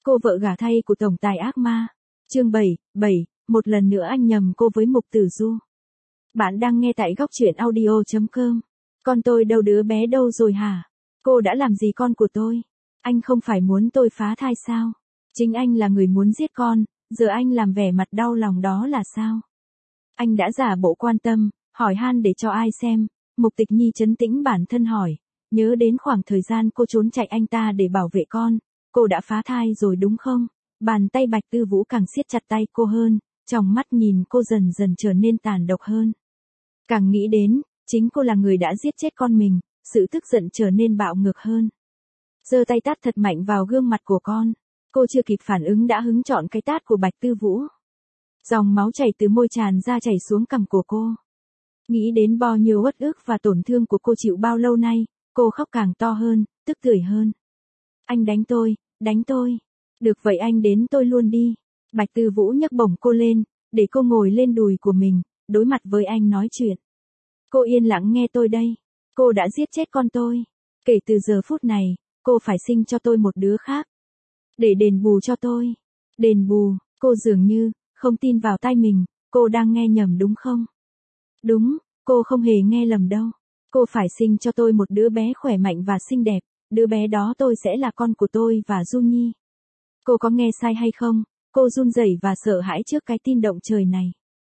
Cô vợ gả thay của tổng tài ác ma. Chương 7, một lần nữa anh nhầm cô với Mục Tử Du. Bạn đang nghe tại góc truyện audio.com. Con tôi đâu, đứa bé đâu rồi hả? Cô đã làm gì con của tôi? Anh không phải muốn tôi phá thai sao? Chính anh là người muốn giết con, giờ anh làm vẻ mặt đau lòng đó là sao? Anh đã giả bộ quan tâm, hỏi han để cho ai xem? Mục Tịch Nhi trấn tĩnh bản thân hỏi, nhớ đến khoảng thời gian cô trốn chạy anh ta để bảo vệ con. Cô đã phá thai rồi đúng không? Bàn tay Bạch Tư Vũ càng siết chặt tay cô hơn, trong mắt nhìn cô dần dần trở nên tàn độc hơn. Càng nghĩ đến, chính cô là người đã giết chết con mình, sự tức giận trở nên bạo ngược hơn. Giơ tay tát thật mạnh vào gương mặt của con. Cô chưa kịp phản ứng đã hứng chọn cái tát của Bạch Tư Vũ. Dòng máu chảy từ môi tràn ra chảy xuống cằm của cô. Nghĩ đến bao nhiêu uất ức và tổn thương của cô chịu bao lâu nay, cô khóc càng to hơn, tức tưởi hơn. Anh đánh tôi, đánh tôi. Được vậy anh đến tôi luôn đi. Bạch Tư Vũ nhấc bổng cô lên, để cô ngồi lên đùi của mình, đối mặt với anh nói chuyện. Cô yên lặng nghe tôi đây. Cô đã giết chết con tôi. Kể từ giờ phút này, cô phải sinh cho tôi một đứa khác. Để đền bù cho tôi. Đền bù, cô dường như không tin vào tai mình, cô đang nghe nhầm đúng không? Đúng, cô không hề nghe lầm đâu. Cô phải sinh cho tôi một đứa bé khỏe mạnh và xinh đẹp, đứa bé đó tôi sẽ là con của tôi và Du Nhi. Cô có nghe sai hay không? Cô run rẩy và sợ hãi trước cái tin động trời này.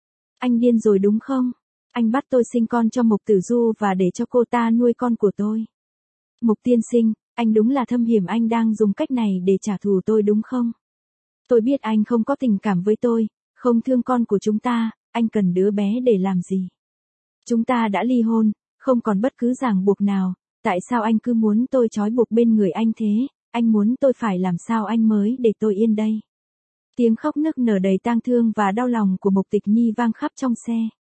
Anh điên rồi đúng không? Anh bắt tôi sinh con cho Mục Tử Du và để cho cô ta nuôi con của tôi. Mục tiên sinh, anh đúng là thâm hiểm, anh đang dùng cách này để trả thù tôi đúng không? Tôi biết anh không có tình cảm với tôi, không thương con của chúng ta, anh cần đứa bé để làm gì? Chúng ta đã ly hôn, không còn bất cứ ràng buộc nào, tại sao anh cứ muốn tôi trói buộc bên người anh thế? Anh muốn tôi phải làm sao anh mới để tôi yên đây? Tiếng khóc nức nở đầy tang thương và đau lòng của Mục Tịch Nhi vang khắp trong xe.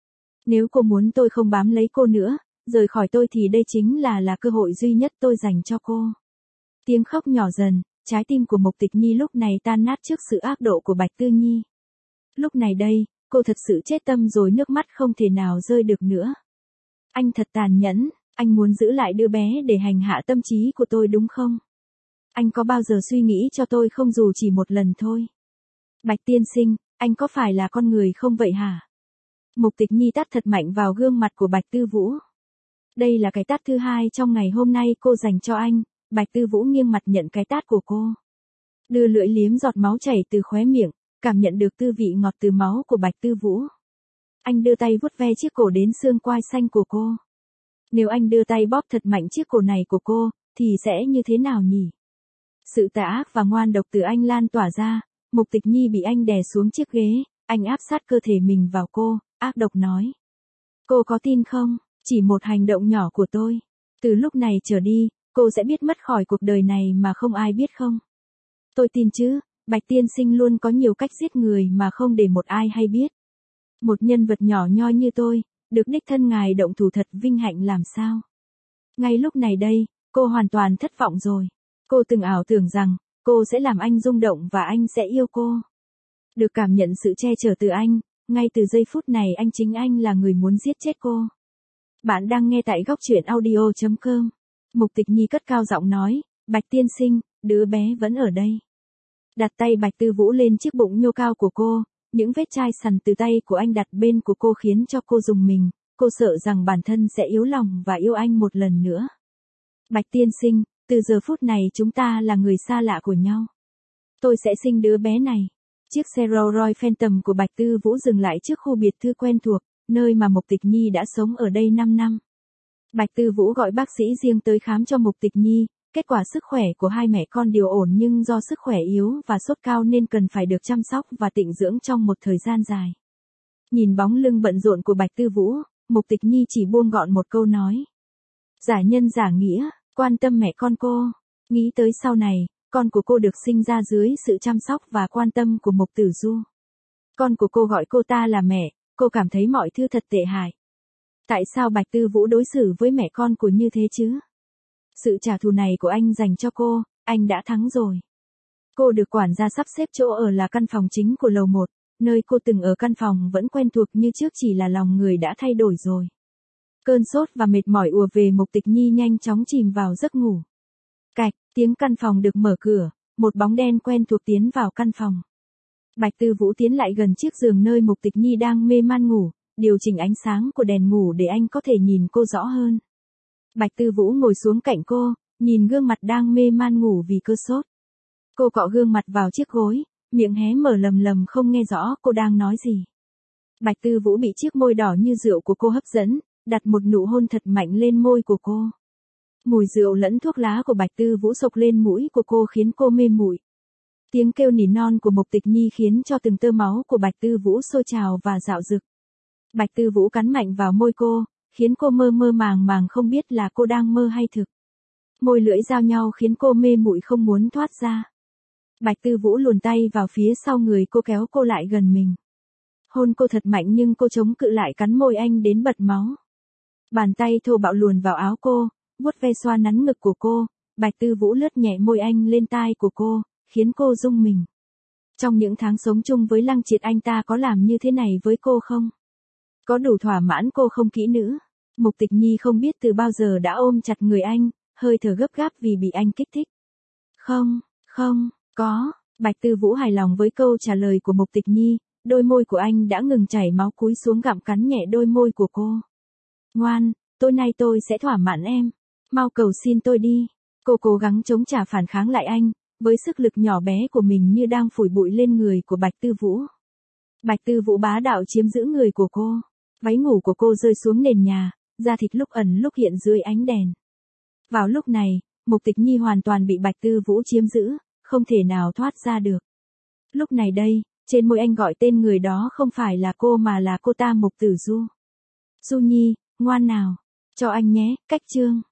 Nếu cô muốn tôi không bám lấy cô nữa, rời khỏi tôi thì đây chính là cơ hội duy nhất tôi dành cho cô. Tiếng khóc nhỏ dần, trái tim của Mục Tịch Nhi lúc này tan nát trước sự ác độ của Bạch Tư Nhi. Lúc này đây, cô thật sự chết tâm rồi, nước mắt không thể nào rơi được nữa. Anh thật tàn nhẫn, anh muốn giữ lại đứa bé để hành hạ tâm trí của tôi đúng không? Anh có bao giờ suy nghĩ cho tôi không dù chỉ một lần thôi? Bạch tiên sinh, anh có phải là con người không vậy hả? Mục Tịch Nhi tát thật mạnh vào gương mặt của Bạch Tư Vũ. Đây là cái tát thứ hai trong ngày hôm nay cô dành cho anh. Bạch Tư Vũ nghiêng mặt nhận cái tát của cô. Đưa lưỡi liếm giọt máu chảy từ khóe miệng, cảm nhận được tư vị ngọt từ máu của Bạch Tư Vũ. Anh đưa tay vuốt ve chiếc cổ đến xương quai xanh của cô. Nếu anh đưa tay bóp thật mạnh chiếc cổ này của cô, thì sẽ như thế nào nhỉ? Sự tà ác và ngoan độc từ anh lan tỏa ra. Mục Tịch Nhi bị anh đè xuống chiếc ghế, anh áp sát cơ thể mình vào cô, ác độc nói. Cô có tin không? Chỉ một hành động nhỏ của tôi. Từ lúc này trở đi, cô sẽ biết mất khỏi cuộc đời này mà không ai biết không? Tôi tin chứ, Bạch tiên sinh luôn có nhiều cách giết người mà không để một ai hay biết. Một nhân vật nhỏ nhoi như tôi, được đích thân ngài động thủ thật vinh hạnh làm sao? Ngay lúc này đây, cô hoàn toàn thất vọng rồi. Cô từng ảo tưởng rằng, cô sẽ làm anh rung động và anh sẽ yêu cô. Được cảm nhận sự che chở từ anh, ngay từ giây phút này chính anh là người muốn giết chết cô. Bạn đang nghe tại góc truyện audio.com. Mục Tịch Nhi cất cao giọng nói, Bạch tiên sinh, đứa bé vẫn ở đây. Đặt tay Bạch Tư Vũ lên chiếc bụng nhô cao của cô, những vết chai sần từ tay của anh đặt bên của cô khiến cho cô rùng mình, cô sợ rằng bản thân sẽ yếu lòng và yêu anh một lần nữa. Bạch tiên sinh, từ giờ phút này chúng ta là người xa lạ của nhau. Tôi sẽ sinh đứa bé này. Chiếc xe Rolls Royce Phantom của Bạch Tư Vũ dừng lại trước khu biệt thự quen thuộc, nơi mà Mục Tịch Nhi đã sống ở đây 5 năm. Bạch Tư Vũ gọi bác sĩ riêng tới khám cho Mục Tịch Nhi, kết quả sức khỏe của hai mẹ con đều ổn nhưng do sức khỏe yếu và sốt cao nên cần phải được chăm sóc và tịnh dưỡng trong một thời gian dài. Nhìn bóng lưng bận rộn của Bạch Tư Vũ, Mục Tịch Nhi chỉ buông gọn một câu nói. Giả nhân giả nghĩa, quan tâm mẹ con cô. Nghĩ tới sau này, con của cô được sinh ra dưới sự chăm sóc và quan tâm của Mục Tử Du. Con của cô gọi cô ta là mẹ, cô cảm thấy mọi thứ thật tệ hại. Tại sao Bạch Tư Vũ đối xử với mẹ con của như thế chứ? Sự trả thù này của anh dành cho cô, anh đã thắng rồi. Cô được quản gia sắp xếp chỗ ở là căn phòng chính của lầu 1, nơi cô từng ở căn phòng vẫn quen thuộc như trước chỉ là lòng người đã thay đổi rồi. Cơn sốt và mệt mỏi ùa về Mục Tịch Nhi nhanh chóng chìm vào giấc ngủ. Cạch, tiếng căn phòng được mở cửa, một bóng đen quen thuộc tiến vào căn phòng. Bạch Tư Vũ tiến lại gần chiếc giường nơi Mục Tịch Nhi đang mê man ngủ, điều chỉnh ánh sáng của đèn ngủ để anh có thể nhìn cô rõ hơn. Bạch Tư Vũ ngồi xuống cạnh cô, nhìn gương mặt đang mê man ngủ vì cơn sốt. Cô cọ gương mặt vào chiếc gối, miệng hé mở lầm lầm không nghe rõ cô đang nói gì. Bạch Tư Vũ bị chiếc môi đỏ như rượu của cô hấp dẫn, đặt một nụ hôn thật mạnh lên môi của cô. Mùi rượu lẫn thuốc lá của Bạch Tư Vũ xộc lên mũi của cô khiến cô mê muội. Tiếng kêu nỉ non của Mục Tịch Nhi khiến cho từng tơ máu của Bạch Tư Vũ sôi trào và dạo dực. Bạch Tư Vũ cắn mạnh vào môi cô, khiến cô mơ mơ màng màng không biết là cô đang mơ hay thực. Môi lưỡi giao nhau khiến cô mê muội không muốn thoát ra. Bạch Tư Vũ luồn tay vào phía sau người cô kéo cô lại gần mình. Hôn cô thật mạnh nhưng cô chống cự lại cắn môi anh đến bật máu. Bàn tay thô bạo luồn vào áo cô, vuốt ve xoa nắn ngực của cô, Bạch Tư Vũ lướt nhẹ môi anh lên tai của cô, khiến cô rung mình. Trong những tháng sống chung với Lăng Triệt anh ta có làm như thế này với cô không? Có đủ thỏa mãn cô không kỹ nữ? Mục Tịch Nhi không biết từ bao giờ đã ôm chặt người anh, hơi thở gấp gáp vì bị anh kích thích. Không, có. Bạch Tư Vũ hài lòng với câu trả lời của Mục Tịch Nhi, đôi môi của anh đã ngừng chảy máu cúi xuống gặm cắn nhẹ đôi môi của cô. Ngoan, tối nay tôi sẽ thỏa mãn em. Mau cầu xin tôi đi. Cô cố gắng chống trả phản kháng lại anh, với sức lực nhỏ bé của mình như đang phủi bụi lên người của Bạch Tư Vũ. Bạch Tư Vũ bá đạo chiếm giữ người của cô. Váy ngủ của cô rơi xuống nền nhà, da thịt lúc ẩn lúc hiện dưới ánh đèn. Vào lúc này, Mục Tịch Nhi hoàn toàn bị Bạch Tư Vũ chiếm giữ, không thể nào thoát ra được. Lúc này đây, trên môi anh gọi tên người đó không phải là cô mà là cô ta Mục Tử Du. Du Nhi, ngoan nào, cho anh nhé, cách chương.